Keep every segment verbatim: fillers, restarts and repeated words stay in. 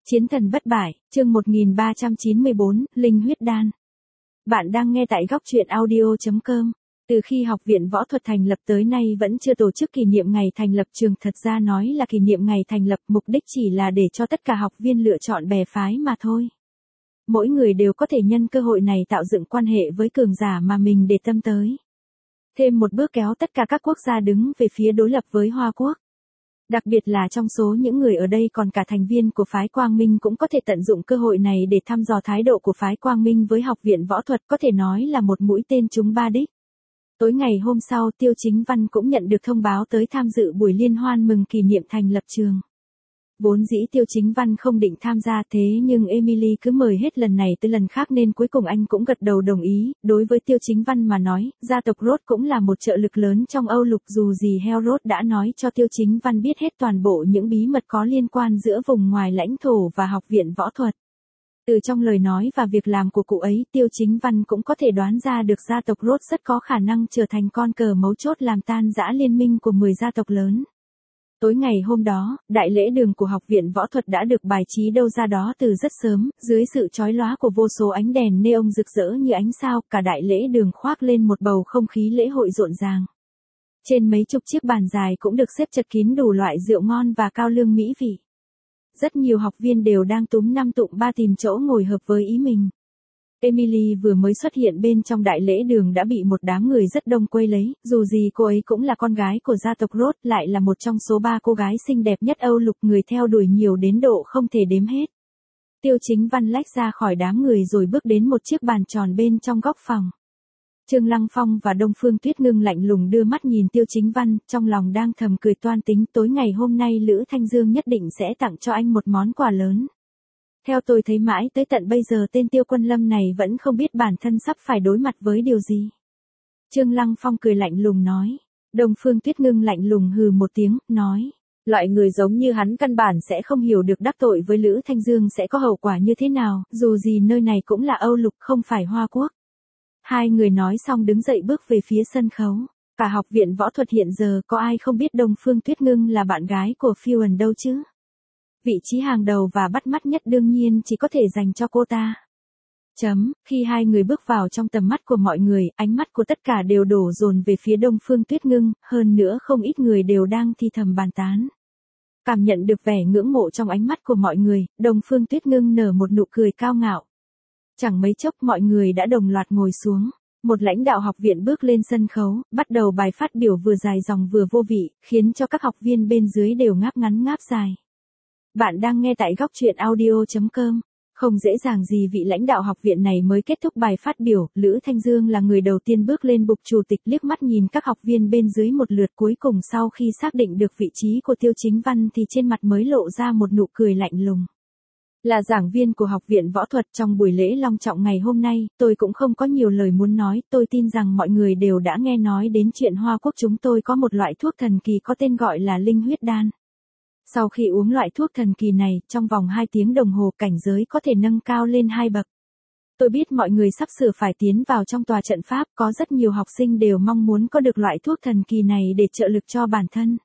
Chiến thần bất bại, chương một nghìn ba trăm chín mươi bốn, Linh huyết đan. Bạn đang nghe tại góc truyện audio chấm com. Từ khi học viện võ thuật thành lập tới nay vẫn chưa tổ chức kỷ niệm ngày thành lập trường, thật ra nói là kỷ niệm ngày thành lập, mục đích chỉ là để cho tất cả học viên lựa chọn bè phái mà thôi. Mỗi người đều có thể nhân cơ hội này tạo dựng quan hệ với cường giả mà mình để tâm tới. Thêm một bước kéo tất cả các quốc gia đứng về phía đối lập với Hoa Quốc. Đặc biệt là trong số những người ở đây còn cả thành viên của phái Quang Minh cũng có thể tận dụng cơ hội này để thăm dò thái độ của phái Quang Minh với học viện võ thuật, có thể nói là một mũi tên trúng ba đích. Tối ngày hôm sau, Tiêu Chính Văn cũng nhận được thông báo tới tham dự buổi liên hoan mừng kỷ niệm thành lập trường. Vốn dĩ Tiêu Chính Văn không định tham gia, thế nhưng Emily cứ mời hết lần này tới lần khác nên cuối cùng anh cũng gật đầu đồng ý. Đối với Tiêu Chính Văn mà nói, gia tộc Roth cũng là một trợ lực lớn trong Âu Lục, dù gì Harold đã nói cho Tiêu Chính Văn biết hết toàn bộ những bí mật có liên quan giữa vùng ngoài lãnh thổ và học viện võ thuật. Từ trong lời nói và việc làm của cụ ấy, Tiêu Chính Văn cũng có thể đoán ra được gia tộc Roth rất có khả năng trở thành con cờ mấu chốt làm tan rã liên minh của mười gia tộc lớn. Tối ngày hôm đó, đại lễ đường của học viện võ thuật đã được bài trí đâu ra đó từ rất sớm, dưới sự chói lóa của vô số ánh đèn neon rực rỡ như ánh sao, cả đại lễ đường khoác lên một bầu không khí lễ hội rộn ràng. Trên mấy chục chiếc bàn dài cũng được xếp chật kín đủ loại rượu ngon và cao lương mỹ vị. Rất nhiều học viên đều đang túm năm tụm ba tìm chỗ ngồi hợp với ý mình. Emily vừa mới xuất hiện bên trong đại lễ đường đã bị một đám người rất đông quây lấy, dù gì cô ấy cũng là con gái của gia tộc Roth, lại là một trong số ba cô gái xinh đẹp nhất Âu Lục, người theo đuổi nhiều đến độ không thể đếm hết. Tiêu Chính Văn lách ra khỏi đám người rồi bước đến một chiếc bàn tròn bên trong góc phòng. Trương Lăng Phong và Đông Phương Tuyết Ngưng lạnh lùng đưa mắt nhìn Tiêu Chính Văn, trong lòng đang thầm cười toan tính tối ngày hôm nay Lữ Thanh Dương nhất định sẽ tặng cho anh một món quà lớn. Theo tôi thấy mãi tới tận bây giờ tên Tiêu Quân Lâm này vẫn không biết bản thân sắp phải đối mặt với điều gì. Trương Lăng Phong cười lạnh lùng nói. Đông Phương Tuyết Ngưng lạnh lùng hừ một tiếng, nói. Loại người giống như hắn căn bản sẽ không hiểu được đắc tội với Lữ Thanh Dương sẽ có hậu quả như thế nào, dù gì nơi này cũng là Âu Lục không phải Hoa Quốc. Hai người nói xong đứng dậy bước về phía sân khấu. Cả học viện võ thuật hiện giờ có ai không biết Đông Phương Tuyết Ngưng là bạn gái của Fion đâu chứ? Vị trí hàng đầu và bắt mắt nhất đương nhiên chỉ có thể dành cho cô ta. Chấm, khi hai người bước vào trong tầm mắt của mọi người, ánh mắt của tất cả đều đổ dồn về phía Đông Phương Tuyết Ngưng, hơn nữa không ít người đều đang thì thầm bàn tán. Cảm nhận được vẻ ngưỡng mộ trong ánh mắt của mọi người, Đông Phương Tuyết Ngưng nở một nụ cười cao ngạo. Chẳng mấy chốc mọi người đã đồng loạt ngồi xuống. Một lãnh đạo học viện bước lên sân khấu, bắt đầu bài phát biểu vừa dài dòng vừa vô vị, khiến cho các học viên bên dưới đều ngáp ngắn ngáp dài. Bạn đang nghe tại góc truyện audio chấm com. Không dễ dàng gì vị lãnh đạo học viện này mới kết thúc bài phát biểu, Lữ Thanh Dương là người đầu tiên bước lên bục chủ tịch, liếc mắt nhìn các học viên bên dưới một lượt, cuối cùng sau khi xác định được vị trí của Tiêu Chính Văn thì trên mặt mới lộ ra một nụ cười lạnh lùng. Là giảng viên của học viện võ thuật, trong buổi lễ long trọng ngày hôm nay, tôi cũng không có nhiều lời muốn nói, tôi tin rằng mọi người đều đã nghe nói đến chuyện Hoa Quốc chúng tôi có một loại thuốc thần kỳ có tên gọi là linh huyết đan. Sau khi uống loại thuốc thần kỳ này, trong vòng hai tiếng đồng hồ cảnh giới có thể nâng cao lên hai bậc. Tôi biết mọi người sắp sửa phải tiến vào trong tòa trận pháp, có rất nhiều học sinh đều mong muốn có được loại thuốc thần kỳ này để trợ lực cho bản thân.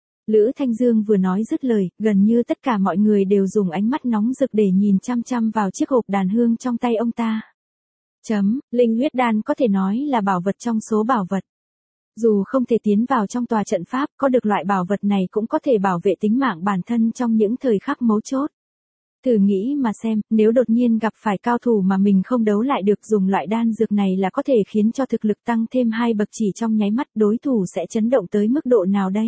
Lữ Thanh Dương vừa nói dứt lời, gần như tất cả mọi người đều dùng ánh mắt nóng rực để nhìn chăm chăm vào chiếc hộp đàn hương trong tay ông ta. Chấm, linh huyết đan có thể nói là bảo vật trong số bảo vật. Dù không thể tiến vào trong tòa trận pháp, có được loại bảo vật này cũng có thể bảo vệ tính mạng bản thân trong những thời khắc mấu chốt. Thử nghĩ mà xem, nếu đột nhiên gặp phải cao thủ mà mình không đấu lại được, dùng loại đan dược này là có thể khiến cho thực lực tăng thêm hai bậc chỉ trong nháy mắt, đối thủ sẽ chấn động tới mức độ nào đây?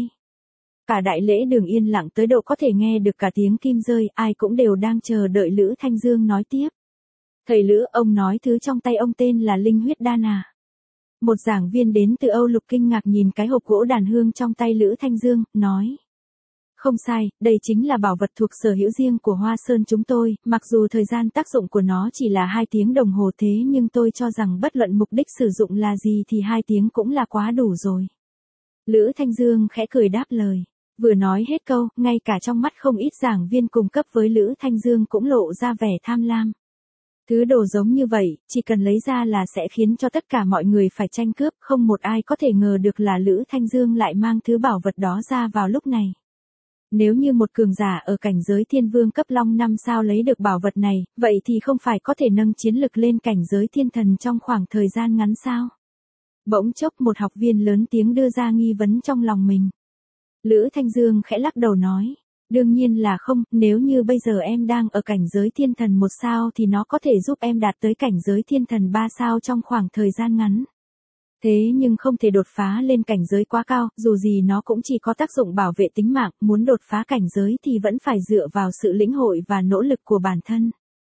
Cả đại lễ đường yên lặng tới độ có thể nghe được cả tiếng kim rơi, ai cũng đều đang chờ đợi Lữ Thanh Dương nói tiếp. Thầy Lữ, ông nói thứ trong tay ông tên là linh huyết đan à? Một giảng viên đến từ Âu Lục kinh ngạc nhìn cái hộp gỗ đàn hương trong tay Lữ Thanh Dương, nói. Không sai, đây chính là bảo vật thuộc sở hữu riêng của Hoa Sơn chúng tôi, mặc dù thời gian tác dụng của nó chỉ là hai tiếng đồng hồ, thế nhưng tôi cho rằng bất luận mục đích sử dụng là gì thì hai tiếng cũng là quá đủ rồi. Lữ Thanh Dương khẽ cười đáp lời. Vừa nói hết câu, ngay cả trong mắt không ít giảng viên cùng cấp với Lữ Thanh Dương cũng lộ ra vẻ tham lam. Thứ đồ giống như vậy, chỉ cần lấy ra là sẽ khiến cho tất cả mọi người phải tranh cướp, không một ai có thể ngờ được là Lữ Thanh Dương lại mang thứ bảo vật đó ra vào lúc này. Nếu như một cường giả ở cảnh giới thiên vương cấp long năm sao lấy được bảo vật này, vậy thì không phải có thể nâng chiến lực lên cảnh giới thiên thần trong khoảng thời gian ngắn sao? Bỗng chốc một học viên lớn tiếng đưa ra nghi vấn trong lòng mình. Lữ Thanh Dương khẽ lắc đầu nói. Đương nhiên là không, nếu như bây giờ em đang ở cảnh giới thiên thần một sao thì nó có thể giúp em đạt tới cảnh giới thiên thần ba sao trong khoảng thời gian ngắn. Thế nhưng không thể đột phá lên cảnh giới quá cao, dù gì nó cũng chỉ có tác dụng bảo vệ tính mạng, muốn đột phá cảnh giới thì vẫn phải dựa vào sự lĩnh hội và nỗ lực của bản thân.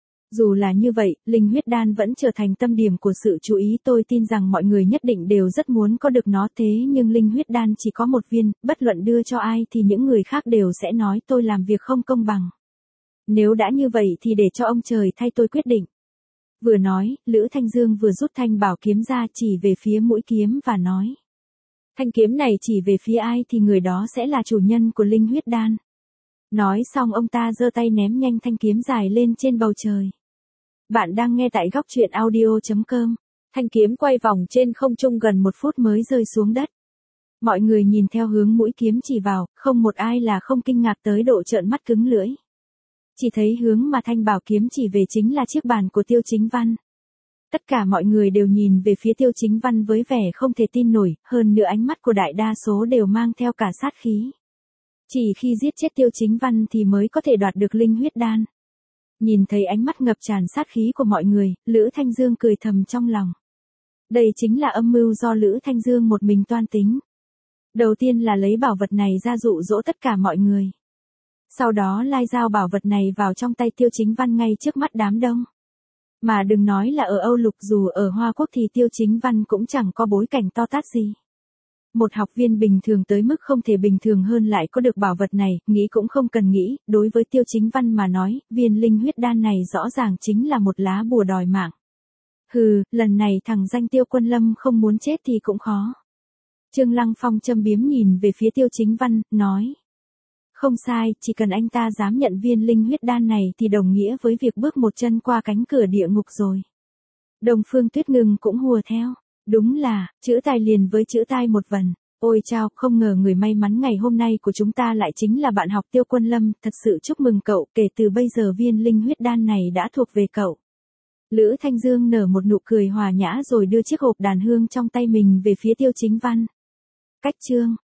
Dù là như vậy, linh huyết đan vẫn trở thành tâm điểm của sự chú ý, tôi tin rằng mọi người nhất định đều rất muốn có được nó, thế nhưng linh huyết đan chỉ có một viên, bất luận đưa cho ai thì những người khác đều sẽ nói tôi làm việc không công bằng. Nếu đã như vậy thì để cho ông trời thay tôi quyết định. Vừa nói, Lữ Thanh Dương vừa rút thanh bảo kiếm ra chỉ về phía mũi kiếm và nói. Thanh kiếm này chỉ về phía ai thì người đó sẽ là chủ nhân của linh huyết đan. Nói xong ông ta giơ tay ném nhanh thanh kiếm dài lên trên bầu trời. Bạn đang nghe tại góc truyện audio chấm com. Thanh kiếm quay vòng trên không trung gần một phút mới rơi xuống đất. Mọi người nhìn theo hướng mũi kiếm chỉ vào, không một ai là không kinh ngạc tới độ trợn mắt cứng lưỡi. Chỉ thấy hướng mà thanh bảo kiếm chỉ về chính là chiếc bàn của Tiêu Chính Văn. Tất cả mọi người đều nhìn về phía Tiêu Chính Văn với vẻ không thể tin nổi, hơn nữa ánh mắt của đại đa số đều mang theo cả sát khí. Chỉ khi giết chết Tiêu Chính Văn thì mới có thể đoạt được linh huyết đan. Nhìn thấy ánh mắt ngập tràn sát khí của mọi người, Lữ Thanh Dương cười thầm trong lòng. Đây chính là âm mưu do Lữ Thanh Dương một mình toan tính. Đầu tiên là lấy bảo vật này ra dụ dỗ tất cả mọi người. Sau đó lai giao bảo vật này vào trong tay Tiêu Chính Văn ngay trước mắt đám đông. Mà đừng nói là ở Âu Lục, dù ở Hoa Quốc thì Tiêu Chính Văn cũng chẳng có bối cảnh to tát gì. Một học viên bình thường tới mức không thể bình thường hơn lại có được bảo vật này, nghĩ cũng không cần nghĩ, đối với Tiêu Chính Văn mà nói, viên linh huyết đan này rõ ràng chính là một lá bùa đòi mạng. Hừ, lần này thằng danh Tiêu Quân Lâm không muốn chết thì cũng khó. Trương Lăng Phong châm biếm nhìn về phía Tiêu Chính Văn, nói. Không sai, chỉ cần anh ta dám nhận viên linh huyết đan này thì đồng nghĩa với việc bước một chân qua cánh cửa địa ngục rồi. Đồng Phương Tuyết Ngừng cũng hùa theo. Đúng là, chữ tài liền với chữ tai một vần. Ôi chao, không ngờ người may mắn ngày hôm nay của chúng ta lại chính là bạn học Tiêu Quân Lâm, thật sự chúc mừng cậu, kể từ bây giờ viên linh huyết đan này đã thuộc về cậu. Lữ Thanh Dương nở một nụ cười hòa nhã rồi đưa chiếc hộp đàn hương trong tay mình về phía Tiêu Chính Văn. Cách chương